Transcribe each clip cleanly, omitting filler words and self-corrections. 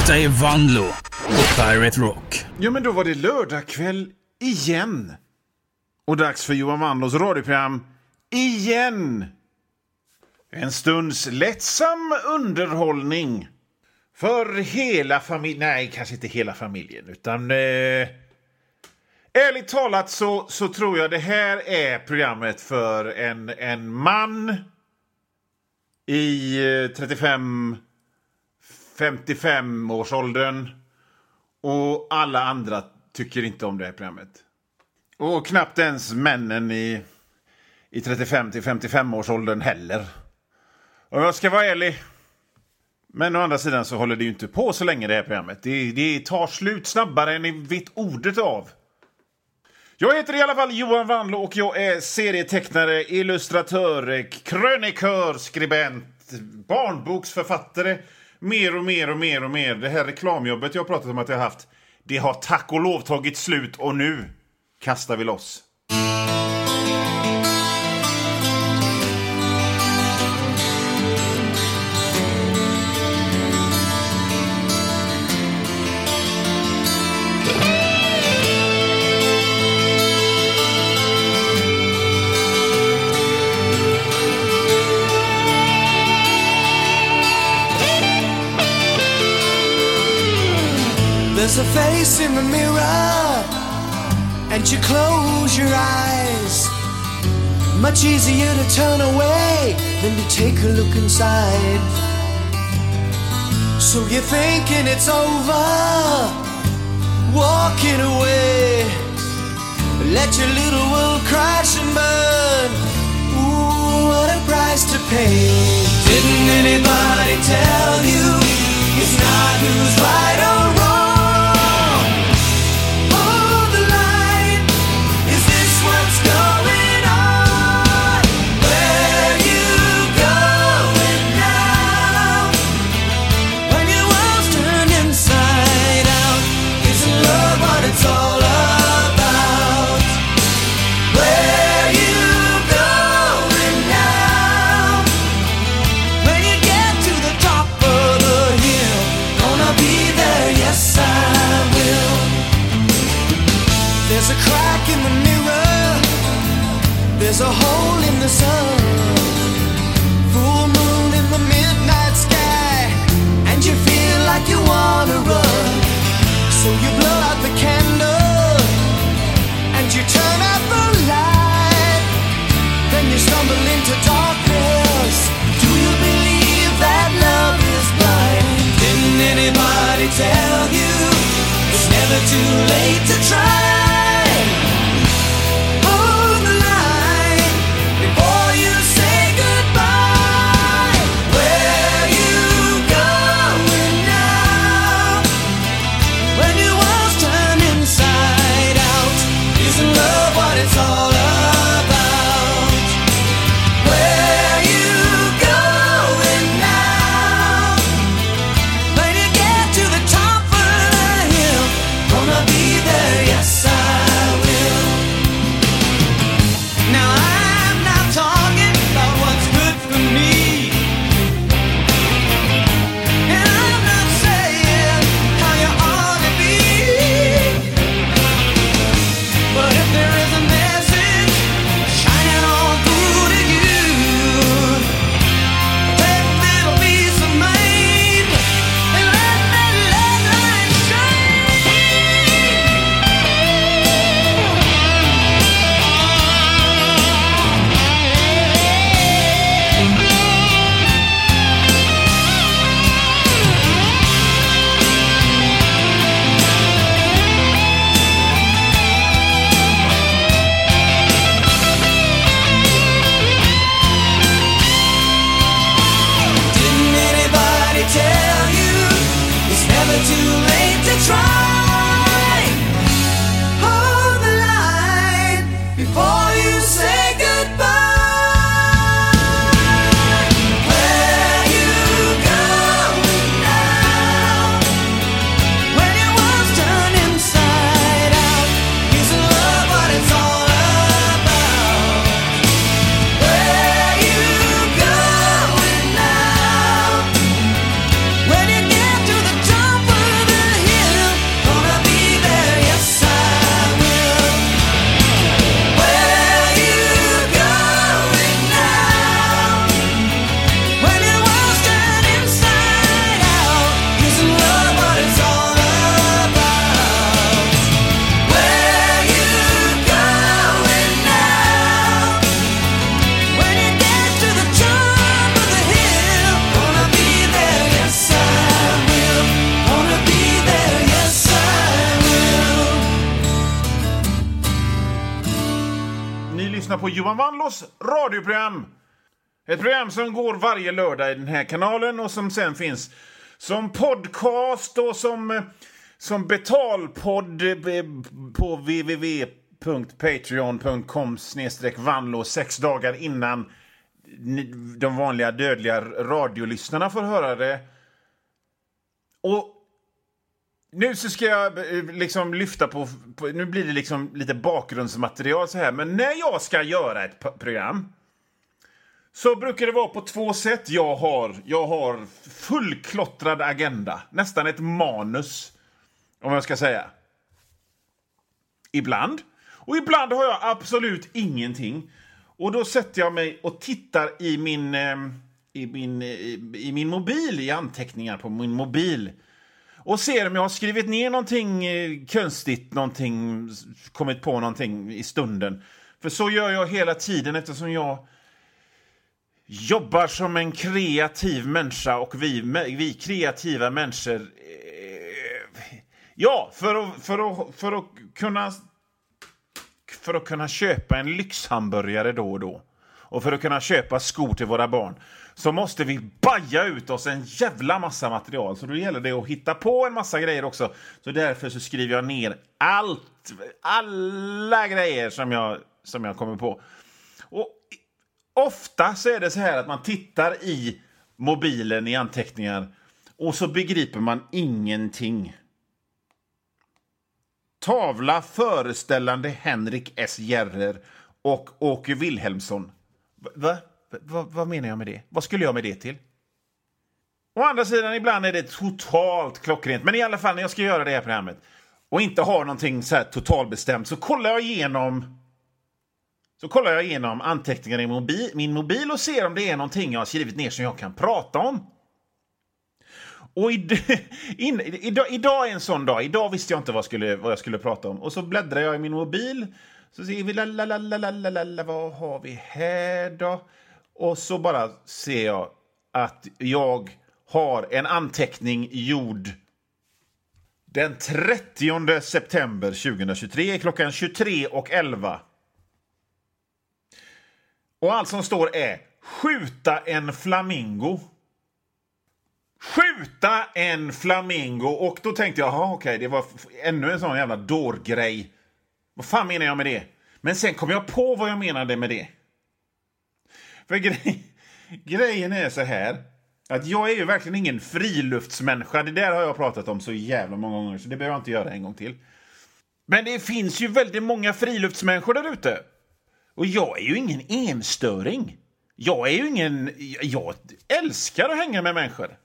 Detta är Vanlo på Pirate Rock. Ja, men då var det lördagkväll igen. Och dags för Johan Vanlos radioprogram igen. En stunds lättsam underhållning för hela familjen. Nej, kanske inte hela familjen, utan ärligt talat så tror jag det här är programmet för en man i 35 årsåldern, och alla andra tycker inte om det här programmet. Och knappt ens männen i 35 till 55 årsåldern heller. Och jag ska vara ärlig, men å andra sidan så håller det ju inte på så länge det här programmet. Det tar slut snabbare än ni vet ordet av. Jag heter i alla fall Johan Vanlo och jag är serietecknare, illustratör, krönikör, skribent, barnboksförfattare. Mer och mer. Det här reklamjobbet jag har pratat om att jag har haft, det har tack och lov tagit slut, och nu kastar vi loss. There's a face in the mirror, and you close your eyes. Much easier to turn away than to take a look inside. So you're thinking it's over, walking away. Let your little world crash and burn. Ooh, what a price to pay. Didn't anybody tell you it's not who's right or wrong? There's a crack in the mirror, there's a hole in the sun, full moon in the midnight sky, and you feel like you wanna run. So you blow out the candle, and you turn out the light, then you stumble into darkness. Do you believe that love is blind? Didn't anybody tell you it's never too late to try? Yes, lyssnar på Johan Wanlås radioprogram. Ett program som går varje lördag i den här kanalen och som sen finns som podcast och som betalpodd på www.patreon.com/Wanlås 6 dagar innan de vanliga dödliga radiolyssnarna får höra det. Och nu så ska jag liksom lyfta på nu blir det liksom lite bakgrundsmaterial så här, men när jag ska göra ett program så brukar det vara på 2 sätt. Jag har fullklottrad agenda, nästan ett manus om jag ska säga. Ibland. Och ibland har jag absolut ingenting. Och då sätter jag mig och tittar i min mobil, i anteckningar på min mobil. Och ser om jag har skrivit ner någonting konstigt, kommit på någonting i stunden. För så gör jag hela tiden eftersom jag jobbar som en kreativ människa och vi kreativa människor för att kunna köpa en lyxhamburgare då och då och för att kunna köpa skor till våra barn så måste vi baja ut oss en jävla massa material. Så då gäller det att hitta på en massa grejer också. Så därför så skriver jag ner alla grejer som jag kommer på. Och ofta så är det så här att man tittar i mobilen i anteckningar och så begriper man ingenting. Tavla föreställande Henrik S. Järrer och Åke Wilhelmsson. Vad menar jag med det? Vad skulle jag med det till? Å andra sidan, ibland är det totalt klockrent. Men i alla fall när jag ska göra det här programmet och inte har någonting så här totalbestämt så kollar jag igenom anteckningar i min mobil och ser om det är någonting jag har skrivit ner som jag kan prata om. Och idag är en sån dag. Idag visste jag inte vad jag skulle prata om. Och så bläddrar jag i min mobil. Så ser vi vad har vi här då? Och så bara ser jag att jag har en anteckning gjord den 30 september 2023 klockan 23:11. Och allt som står är skjuta en flamingo. Skjuta en flamingo. Och då tänkte jag, okej, det var ännu en sån jävla dårgrej. Vad fan menar jag med det? Men sen kom jag på vad jag menade med det. För grejen är så här att jag är ju verkligen ingen friluftsmänniska. Det där har jag pratat om så jävla många gånger så det behöver jag inte göra en gång till. Men det finns ju väldigt många friluftsmänniskor där ute. Och jag är ju ingen enstöring. Jag älskar att hänga med människor.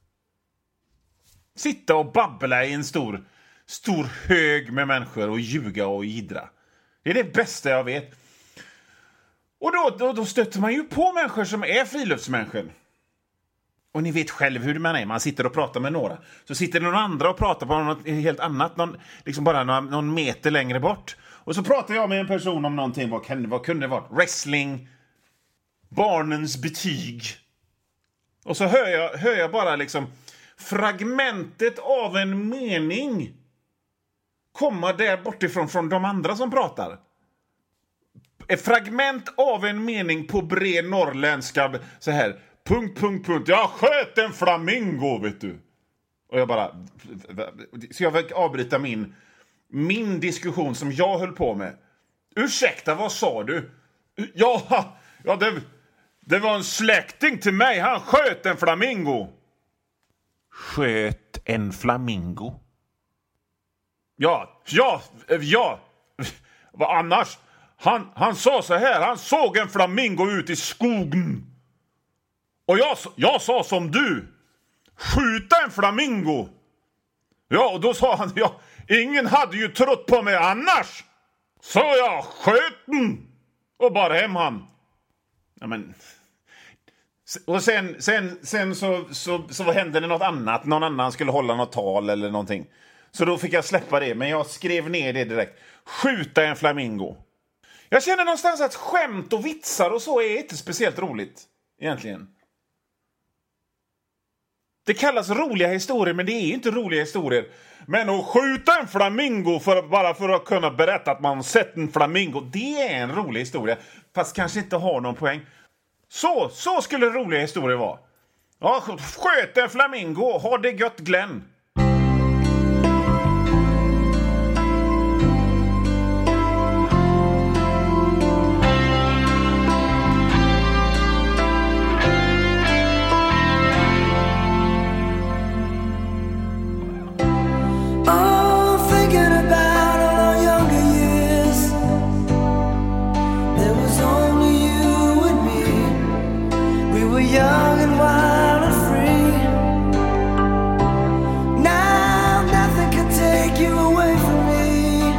Sitta och babbla i en stor hög med människor och ljuga och jiddra. Det är det bästa jag vet. Och då stöter man ju på människor som är friluftsmänniskor. Och ni vet själv hur man är. Man sitter och pratar med några. Så sitter någon andra och pratar på något helt annat. Liksom bara någon meter längre bort. Och så pratar jag med en person om någonting. Vad kunde det vara? Wrestling. Barnens betyg. Och så hör jag bara liksom fragmentet av en mening komma där bortifrån från de andra som pratar. Ett fragment av en mening på bred norrländska så här. ... Jag sköt en flamingo, vet du. Och jag bara... Så jag vill avbryta min diskussion som jag höll på med. Ursäkta, vad sa du? Ja, det var en släkting till mig. Han sköt en flamingo. Sköt en flamingo? Ja. Vad annars? Han sa så här. Han såg en flamingo ut i skogen. Och jag sa som du. Skjuta en flamingo. Ja, och då sa han. Ja, ingen hade ju trott på mig annars. Så jag sköt den. Och bara hem han. Ja, men... Och sen så hände det något annat. Någon annan skulle hålla något tal eller någonting. Så då fick jag släppa det. Men jag skrev ner det direkt. Skjuta en flamingo. Jag känner någonstans att skämt och vitsar och så är inte speciellt roligt. Egentligen. Det kallas roliga historier, men det är inte roliga historier. Men att skjuta en flamingo bara för att kunna berätta att man sett en flamingo, det är en rolig historia. fast kanske inte har någon poäng. Så skulle roliga historier vara. Ja, sköt en flamingo, ha det gött Glenn. Young and wild and free. Now nothing can take you away from me.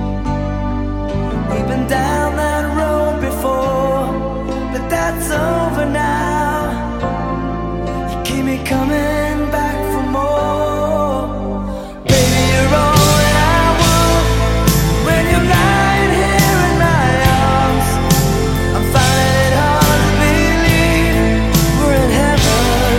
We've been down that road before, but that's over now. You keep me coming back for more. Baby, you're all that I want. When you're lying here in my arms, I'm finding it hard to believe we're in heaven.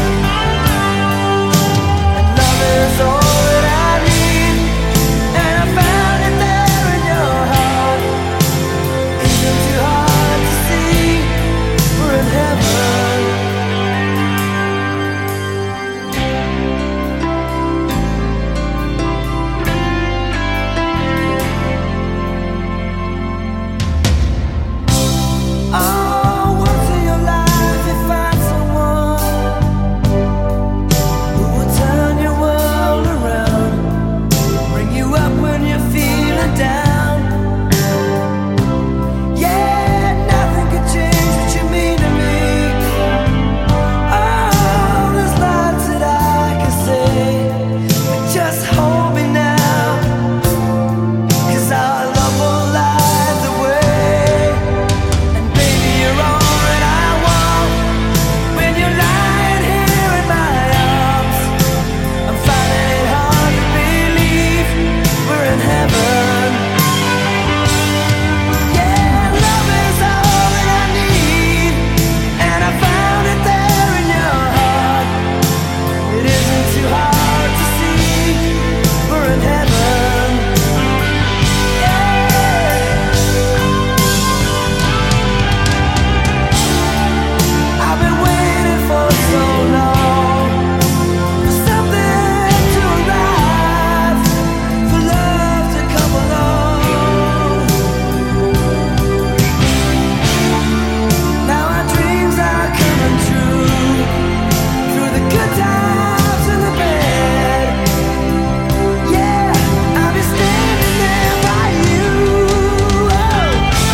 And love is all that I need, and I found it there in your heart. Isn't too hard to see we're in heaven. Oh, once in your life you find someone who will turn your world around, bring you up when you're feeling down. Yeah, nothing can change what you mean to me. Oh, there's lots that I can say, but just hold me now, 'cause our love will light the way. And baby, you're all that I want. When you're lying here in my arms, I'm finding it hard to believe we're in heaven. Yeah, love is all that I need, and I found it there in your heart. It isn't too hard to see we're in heaven. I've been waiting for so long, for something to arrive, for love to come along. Now our dreams are coming true, through the good times and the bad. Yeah, I'll be standing there by you. Oh.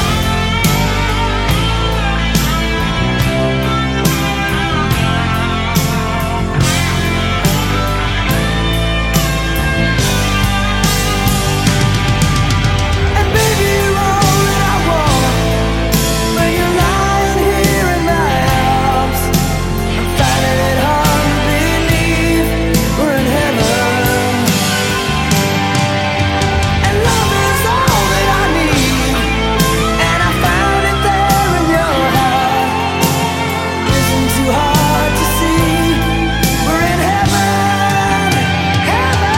And baby, you're all that I want. When you're lying here in my arms, I'm finding it hard to believe we're in heaven. And love is all that I need, and I found it there in your heart. Isn't too hard to see we're in heaven, heaven.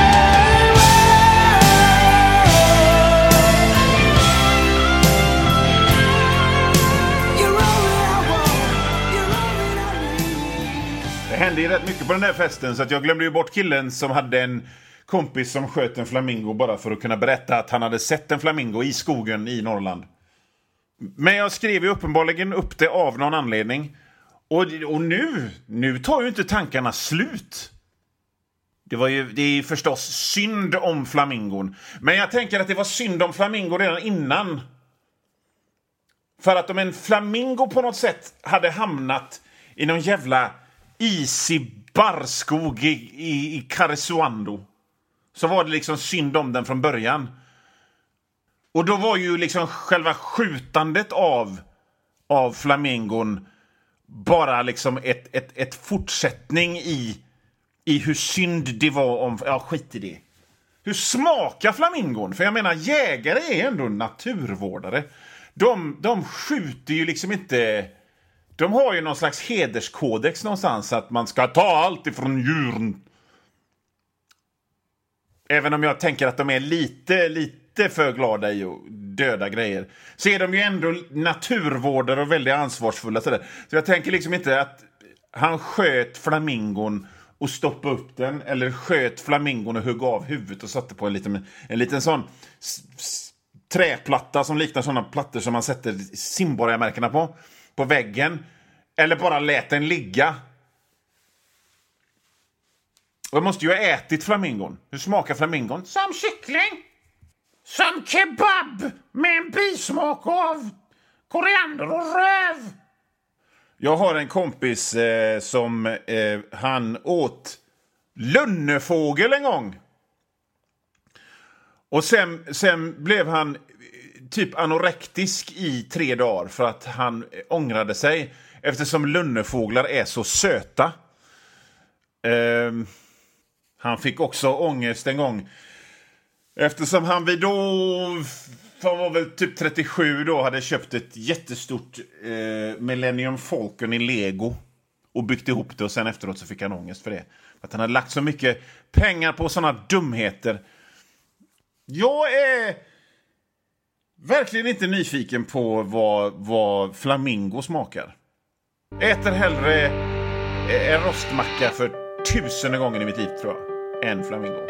You're all that I want, you're all that I need. Det hände ju rätt mycket på den där festen, så att jag glömde ju bort killen som hade en kompis som sköt en flamingo bara för att kunna berätta att han hade sett en flamingo i skogen i Norrland. Men jag skrev ju uppenbarligen upp det av någon anledning. Och nu tar ju inte tankarna slut. Det är ju förstås synd om flamingon. Men jag tänker att det var synd om flamingo redan innan. För att om en flamingo på något sätt hade hamnat i någon jävla isig barskog i Karesuando, så var det liksom synd om den från början. Och då var ju liksom själva skjutandet av flamingon bara liksom ett fortsättning i hur synd det var om... Ja, skit i det. Hur smakar flamingon? För jag menar, jägare är ändå naturvårdare. De skjuter ju liksom inte... De har ju någon slags hederskodex någonstans, att man ska ta allt ifrån djuren. Även om jag tänker att de är lite för glada i att döda grejer, så är de ju ändå naturvårdare och väldigt ansvarsfulla. Så jag tänker liksom inte att han sköt flamingon och stoppade upp den, eller sköt flamingon och högg av huvudet och satte på en liten sån träplatta som liknar sådana plattor som man sätter simborgarmärkena på väggen, eller bara lät den ligga. Och jag måste ju ha ätit flamingon. Hur smakar flamingon? Som kyckling. Som kebab med en bismak av koriander och röv. Jag har en kompis som han åt lunnefågel en gång. Och sen blev han typ anorektisk i 3 dagar för att han ångrade sig, eftersom lunnefåglar är så söta. Han fick också ångest en gång, eftersom han var väl typ 37 då, hade köpt ett jättestort Millennium Falcon i Lego och byggt ihop det, och sen efteråt så fick han ångest för det. För att han hade lagt så mycket pengar på såna dumheter. Jag är verkligen inte nyfiken på vad flamingo smakar. Äter hellre en rostmacka för 1000 gånger i mitt liv, tror jag, än flamingo.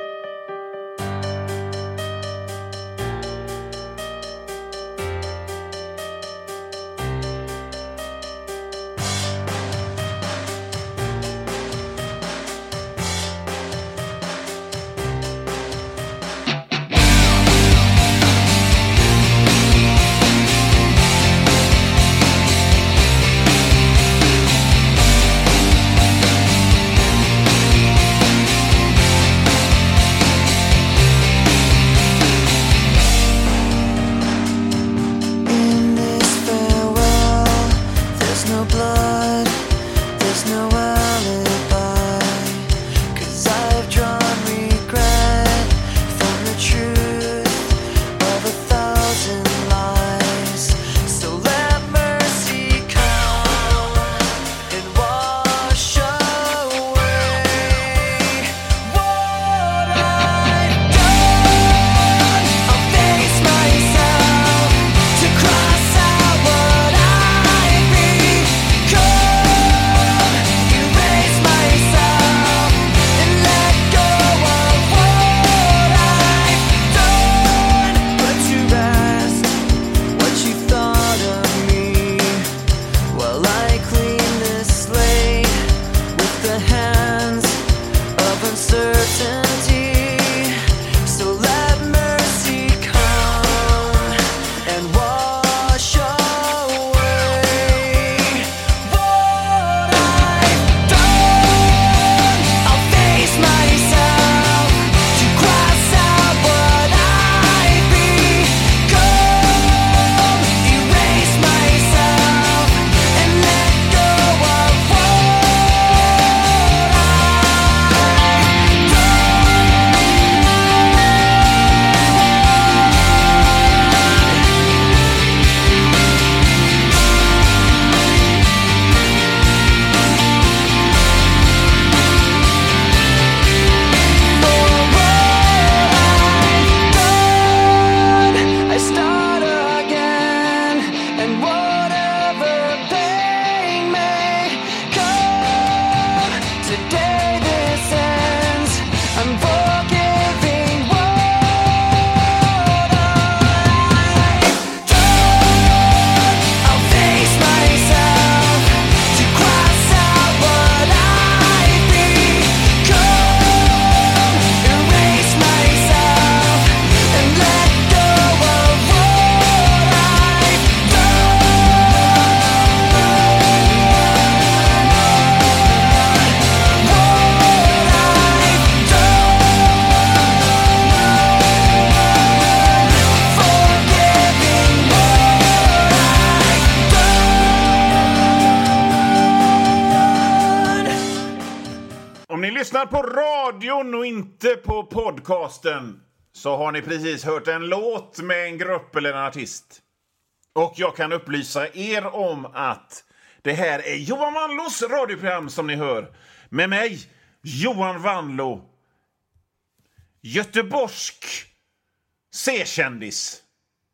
lyssnar på radion och inte på podcasten så har ni precis hört en låt med en grupp eller en artist. Och jag kan upplysa er om att det här är Johan Wanlås radioprogram som ni hör. Med mig, Johan Wanlå. Göteborgsk C-kändis.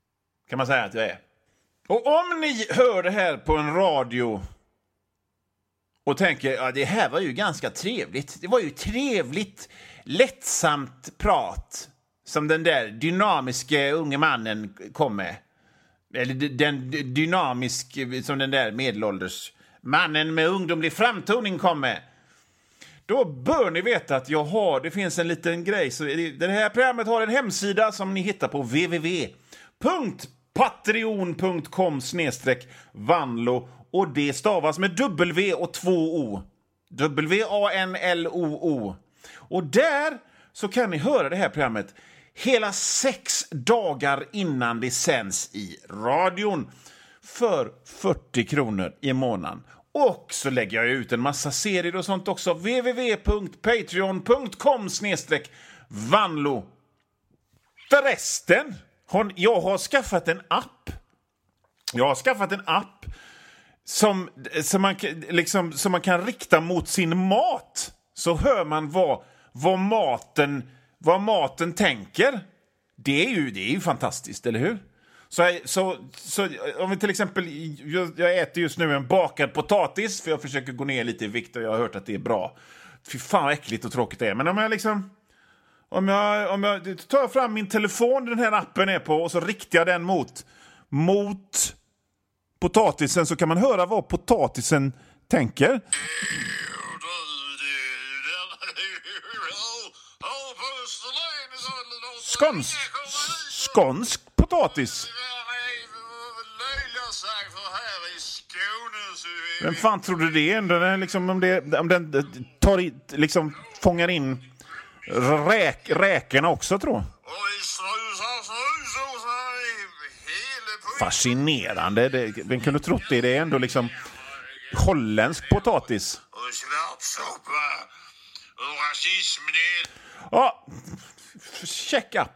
kan man säga att jag är. Och om ni hör det här på en radio och tänker, ja, det här var ju ganska trevligt. Det var ju trevligt, lättsamt prat som den där dynamiska unge mannen kom med. Eller den dynamisk som den där medelålders mannen med ungdomlig framtoning kom med. Då bör ni veta att det finns en liten grej. Så det här programmet har en hemsida som ni hittar på www.patreon.com/Vanlo. Och det stavas med W och 2 O. WANLOO. Och där så kan ni höra det här programmet hela 6 dagar innan det sänds i radion. För 40 kronor i månaden. Och så lägger jag ut en massa serier och sånt också. www.patreon.com/Vanlo. Förresten, jag har skaffat en app. Som man kan rikta mot sin mat. Så hör man vad maten tänker. Det är ju fantastiskt, eller hur? Så om vi till exempel, jag äter just nu en bakad potatis för jag försöker gå ner lite i vikt och jag har hört att det är bra. Fy fan vad äckligt och tråkigt det är. Men om jag tar fram min telefon den här appen är på och så riktar jag den mot potatisen, så kan man höra vad potatisen tänker. Skånsk potatis. Vem fan trodde det ändå? Om den tar i, fångar in räkorna också, tror jag. Fascinerande. Vem kunde trott det? Det är ändå holländsk potatis. Ja, check up.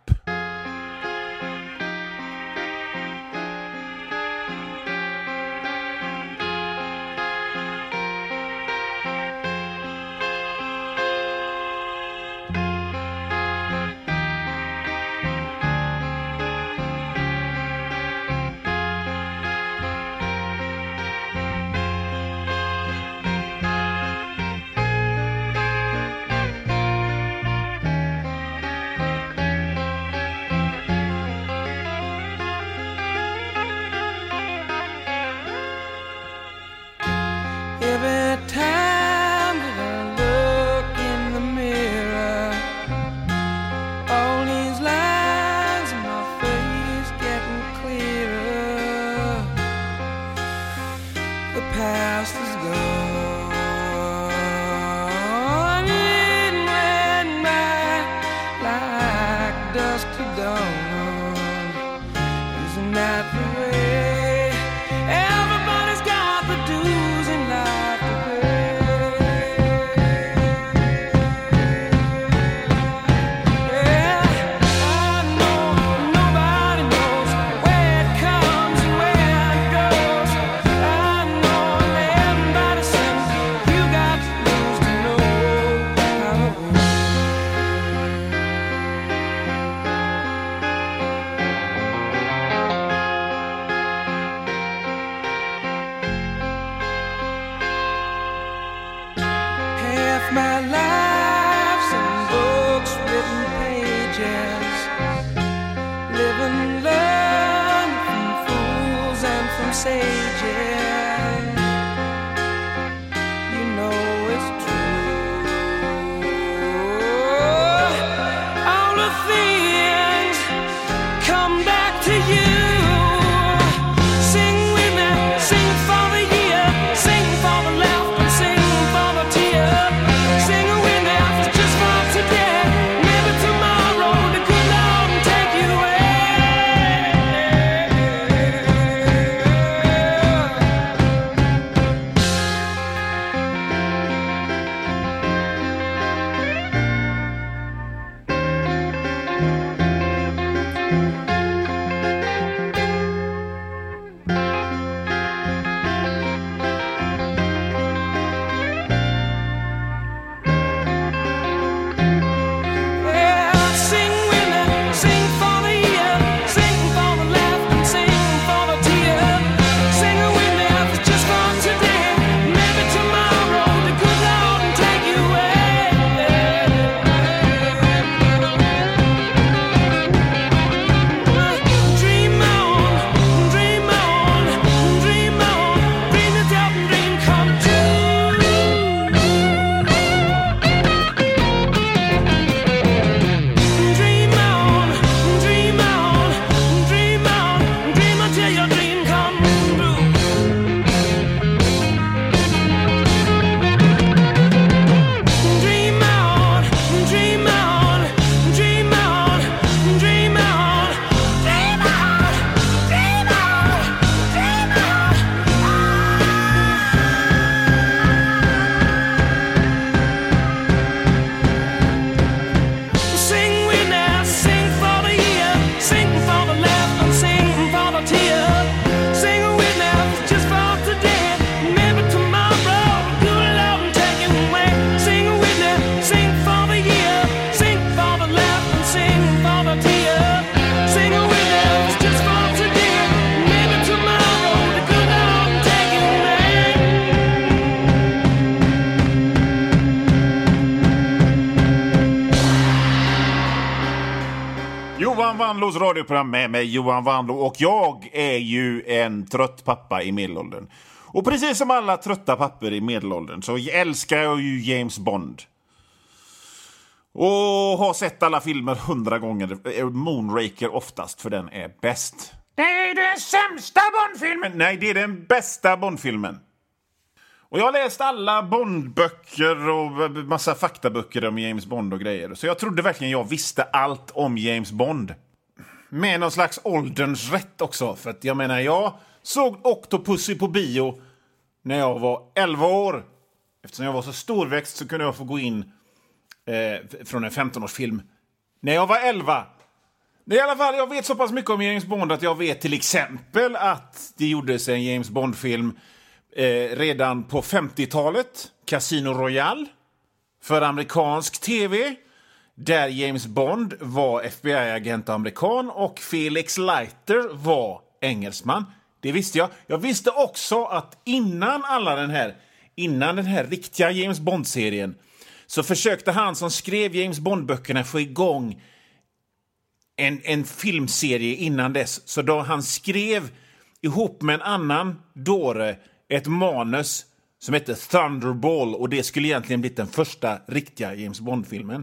Vanlos radioprogram med mig, Johan Vanlo. Och jag är ju en trött pappa i medelåldern. Och precis som alla trötta pappor i medelåldern så älskar jag ju James Bond. Och har sett alla filmer 100 gånger. Moonraker oftast, för den är bäst. Det är den sämsta Bondfilmen! Nej, det är den bästa Bondfilmen. Och jag har läst alla Bondböcker och massa faktaböcker om James Bond och grejer. Så jag trodde verkligen jag visste allt om James Bond. Med någon slags ålderns rätt också. För att jag menar, jag såg Octopussy på bio när jag var 11 år. Eftersom jag var så storväxt så kunde jag få gå in från en 15-årsfilm när jag var 11. I alla fall, jag vet så pass mycket om James Bond att jag vet till exempel att det gjordes en James Bond-film redan på 50-talet, Casino Royale, för amerikansk tv, där James Bond var FBI-agent amerikan och Felix Leiter var engelsman. Det visste jag. Jag visste också att innan den här riktiga James Bond-serien så försökte han som skrev James Bond-böckerna få igång en filmserie innan dess. Så då han skrev ihop med en annan dåre ett manus som hette Thunderball, och det skulle egentligen bli den första riktiga James Bond-filmen.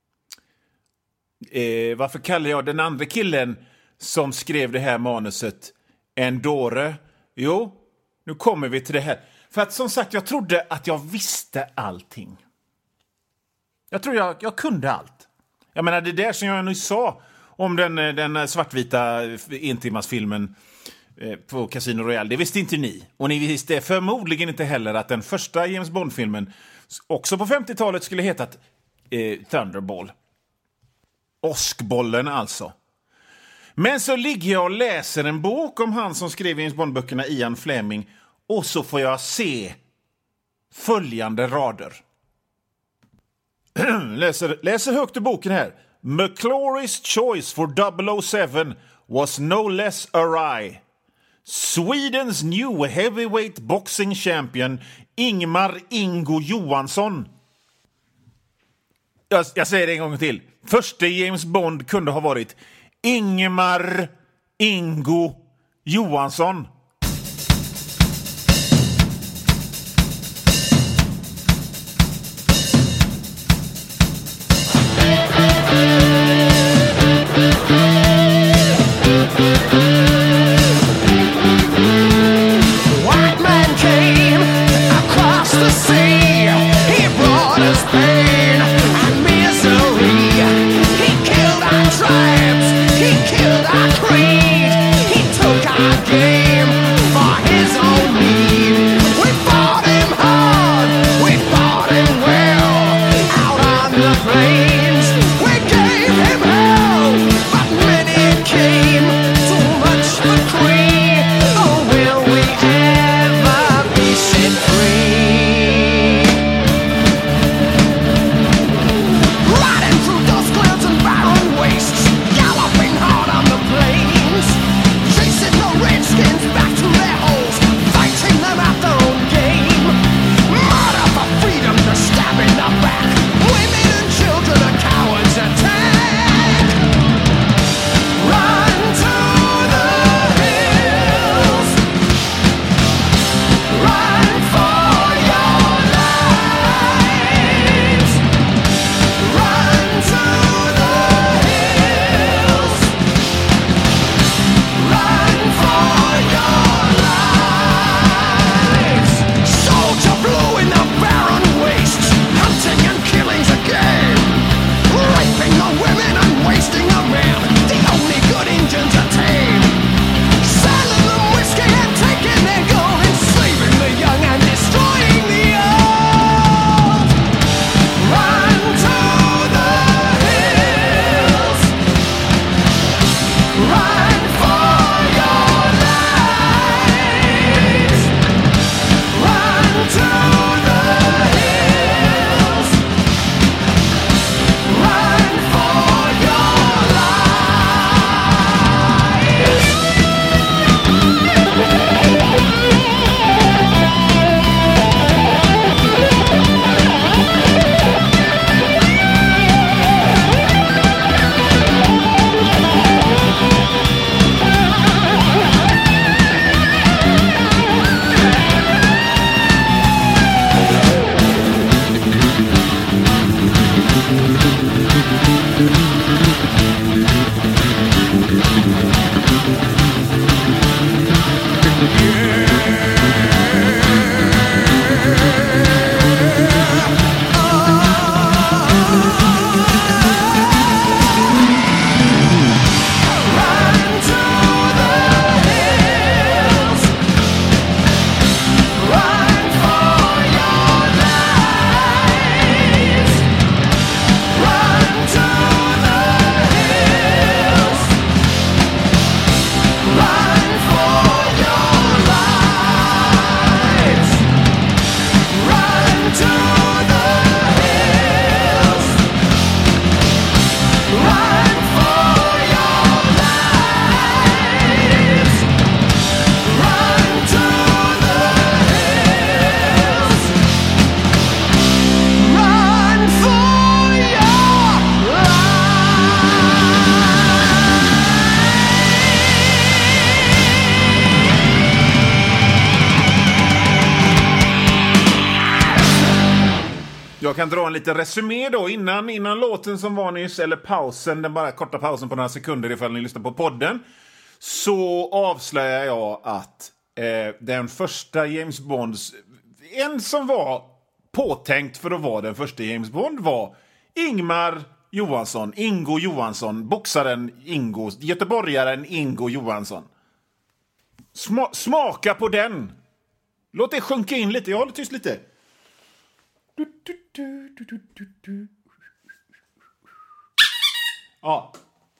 Varför kallar jag den andra killen som skrev det här manuset en dåre? Jo, nu kommer vi till det här. För att som sagt, jag trodde att jag visste allting. Jag tror jag kunde allt. Jag menar, det där som jag nu sa om den svartvita entimmarsfilmen på Casino Royale, det visste inte ni. Och ni visste förmodligen inte heller att den första James Bond-filmen också på 50-talet skulle heta Thunderball. Åskbollen alltså. Men så ligger jag och läser en bok om han som skrev James Bond-böckerna, Ian Fleming, och så får jag se följande rader. läser högt i boken här. McClory's choice for 007 was no less awry. Swedens new heavyweight boxing champion Ingmar Ingo Johansson. Jag säger det en gång till. Första James Bond kunde ha varit Ingmar Ingo Johansson. He killed our creed. He took our game. Jag kan dra en liten resumé då innan låten som var nyss, eller pausen, den bara korta pausen på några sekunder ifall ni lyssnar på podden. Så avslöjar jag att den första James Bonds, en som var påtänkt för att vara den första James Bond, var Ingo Johansson, boxaren Ingo, göteborgaren Ingo Johansson. Smaka på den. Låt det sjunka in lite, jag håller tyst lite. Ja.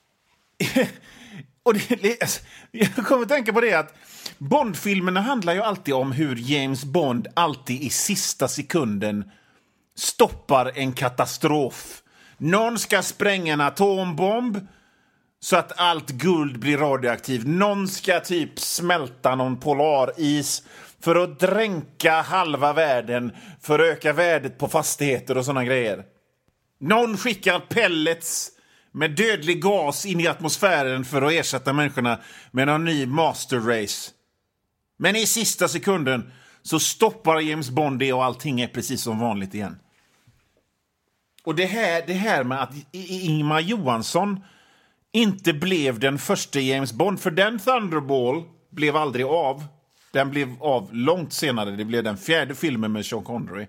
Och jag kommer att tänka på det att Bond-filmerna handlar ju alltid om hur James Bond alltid i sista sekunden stoppar en katastrof. Någon ska spränga en atombomb så att allt guld blir radioaktivt. Någon ska typ smälta någon polaris för att dränka halva världen, för att öka värdet på fastigheter och såna grejer. Någon skickar pellets med dödlig gas in i atmosfären för att ersätta människorna med någon ny master race. Men i sista sekunden så stoppar James Bond det och allting är precis som vanligt igen. Och det här med att Ingmar Johansson inte blev den första James Bond, för den Thunderball blev aldrig av. Den blev av långt senare. Det blev den 4:e filmen med Sean Connery.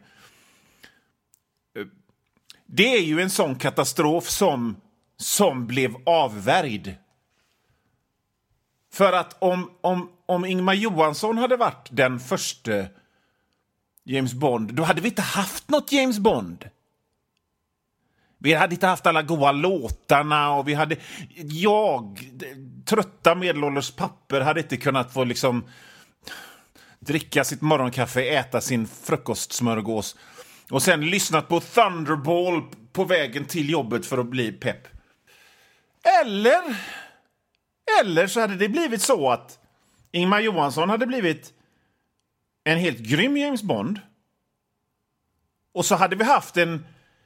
Det är ju en sån katastrof som blev avvärjd. För att om Ingmar Johansson hade varit den första James Bond, då hade vi inte haft något James Bond. Vi hade inte haft alla goda låtarna och vi hade... trötta medelålders papper hade inte kunnat få liksom dricka sitt morgonkaffe, äta sin frukostsmörgås och sen lyssnat på Thunderball på vägen till jobbet för att bli pepp. Eller så hade det blivit så att Ingmar Johansson hade blivit en helt grym James Bond. Och så hade vi haft en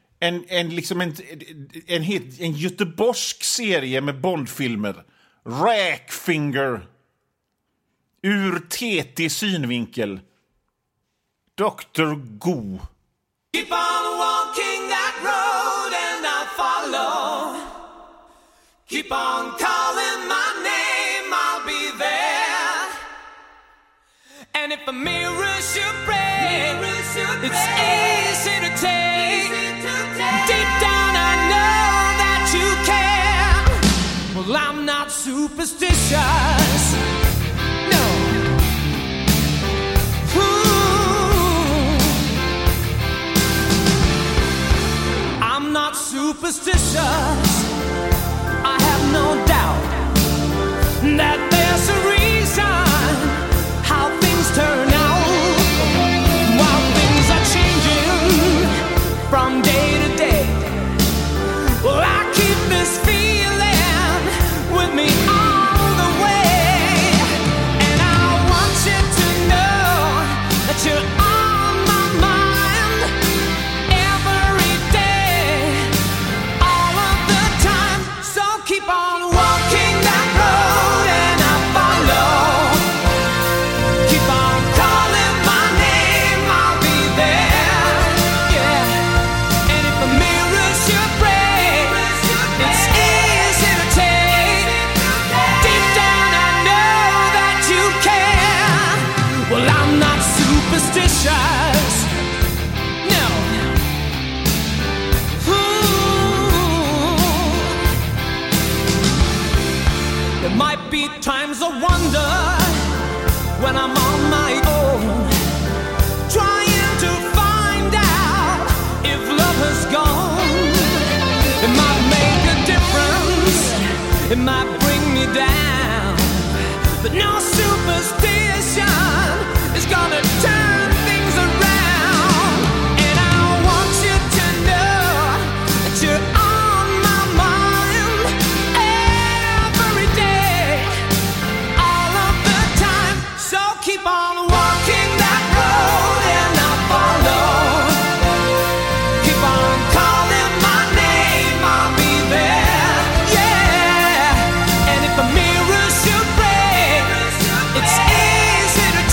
göteborgsk serie med Bondfilmer. Räkfinger. Ur TT synvinkel. Dr. Go. Keep on walking that road and I'll follow. Keep on calling my name, I'll be there. And if a mirror should break, it's easy to take. Deep down I know that you care. Well, I'm not superstitious. No. I'm not superstitious. I have no doubt that there's a reason how things turn out, while things are changing from day to day. Well, I keep this feeling with me all the way, and I want you to know that you're on my mind every day, all of the time. So keep on walking that road and I'll follow. Keep on calling my name, I'll be there. Yeah. And if a mirror should break, it's easy to take. Deep down I know that you care. Well, I'm not superstitious. No. There might be times I wonder when I'm on my own, trying to find out if love has gone. It might make a difference, it might bring me down, but no superstition is gonna turn things around. And I want you to know that you're on my mind every day, all of the time. So keep on walking that road and I'll follow. Keep on calling my name, I'll be there. Yeah. And if a mirror should break, it's easy to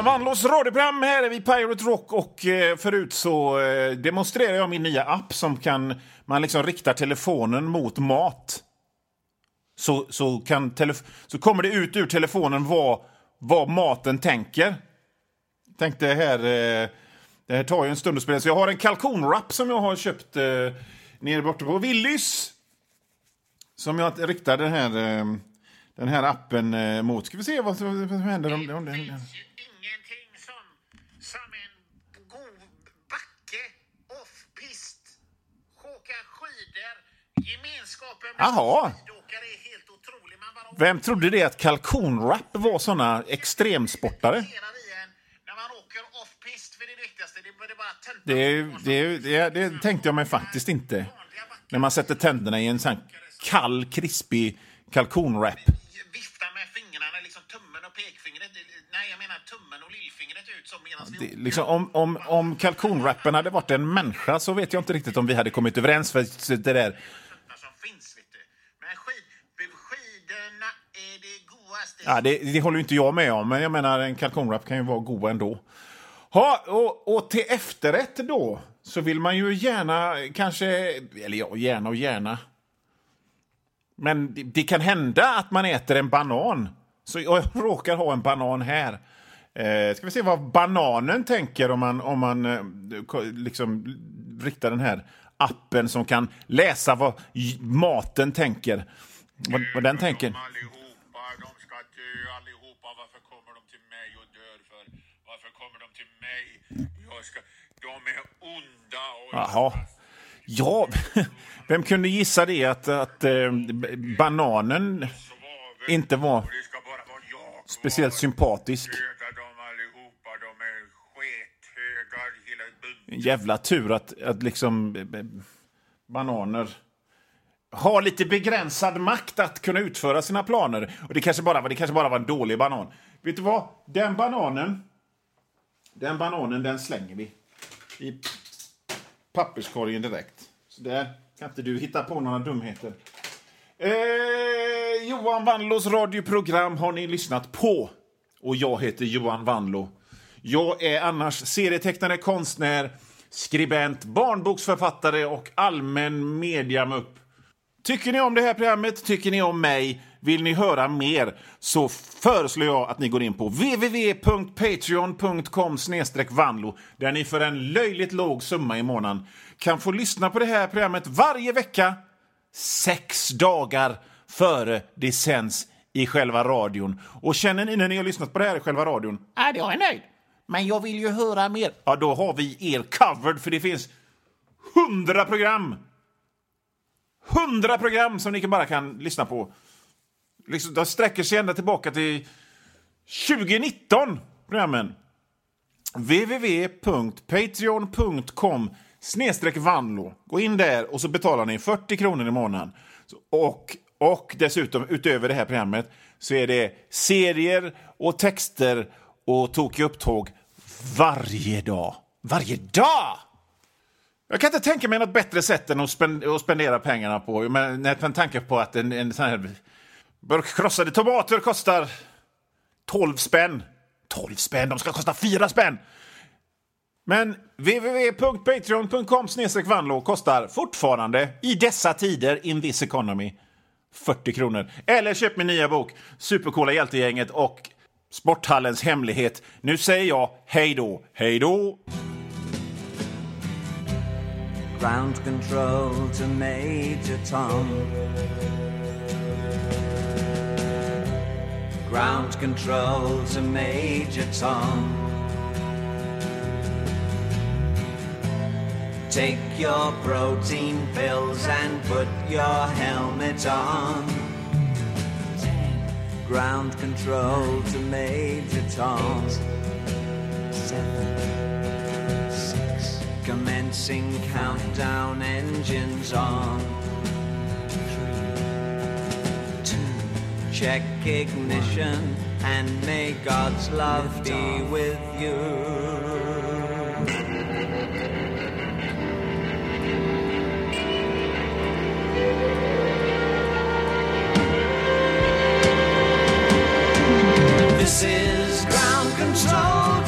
Johan Wanlås radioprogram, här är vi Pirate Rock och förut så demonstrerar jag min nya app som kan, man liksom riktar telefonen mot mat. Så kommer det ut ur telefonen vad maten tänker. Tänkte här, det här tar ju en stund att spela. Så jag har en kalkonwrap som jag har köpt nere borta på Willys. Som jag riktar den här appen mot. Ska vi se vad som händer om det. Det finns ju ingenting som en god backe, off-pist, åka skidor, gemenskapen med skidåkare är helt otrolig. Vem trodde det att kalkonwrap var såna extremsportare? När man åker off-pist, för det viktigaste, det är bara Det tänkte jag mig faktiskt inte. När man sätter tänderna i en sån kall, krispig kalkonwrap. Vifta med fingrarna, liksom tummen och pekfingret. Nej, jag menar tummen och lillfingret ut som medan vi liksom, om kalkonwrappen hade varit en människa så vet jag inte riktigt om vi hade kommit överens för det där. Som finns, vet du. Men skidorna är det godaste. Ja, det håller ju inte jag med om, men jag menar en kalkonwrap kan ju vara god ändå. Ja, och till efterrätt då så vill man ju gärna kanske, eller ja, gärna. Men det kan hända att man äter en banan. Så jag råkar ha en banan här. Ska vi se vad bananen tänker om man liksom riktar den här appen som kan läsa vad maten tänker. Vad den tänker. De ska dö allihopa. Varför kommer de till mig och dör för? Varför kommer de till mig? De är onda. Jaha. Ja, vem kunde gissa det att bananen inte var speciellt sympatisk? En jävla tur att liksom bananer har lite begränsad makt att kunna utföra sina planer. Och det kanske bara var en dålig banan. Vet du vad? Den bananen den slänger vi i papperskorgen direkt. Så där kan inte du hitta på några dumheter. Johan Wanlås radioprogram har ni lyssnat på. Och jag heter Johan Wanlå. Jag är annars serietecknare, konstnär, skribent, barnboksförfattare och allmän mediamupp. Tycker ni om det här programmet? Tycker ni om mig? Vill ni höra mer? Så föreslår jag att ni går in på www.patreon.com/Wanlå där ni för en löjligt låg summa i månaden kan få lyssna på det här programmet varje vecka 6 dagar före det sänds i själva radion. Och känner ni när ni har lyssnat på det här i själva radion? Jag är nöjd. Men jag vill ju höra mer. Ja, då har vi er covered för det finns 100 program. 100 program som ni bara kan lyssna på. Liksom, de sträcker sig ända tillbaka till 2019 programmen. www.patreon.com/Wanlå. Gå in där och så betalar ni 40 kronor i månaden. Och dessutom utöver det här programmet så är det serier och texter och tokiga upptåg varje dag. Varje dag! Jag kan inte tänka mig något bättre sätt än att spendera pengarna på. Med en tanke på att en sån här burk krossade tomater kostar 12 spänn. 12 spänn, de ska kosta 4 spänn. Men www.patreon.com/Wanlå kostar fortfarande i dessa tider in this economy 40 kronor. Eller köp min nya bok Supercoola hjältegänget och Sporthallens hemlighet. Nu säger jag hej då. Hej då. Ground control to Major Tom. Ground control to Major Tom. Take your protein pills and put your helmet on. Ground control to Major Tom. 7, 6. Commencing countdown, engines on. 3, 2. Check ignition and may God's love be with you. This is ground control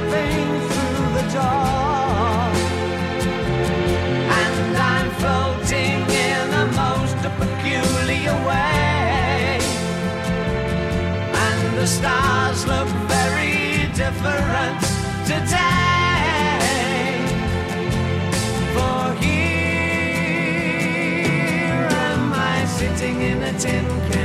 stepping through the door, and I'm floating in a most peculiar way, and the stars look very different today, for here am I sitting in a tin can,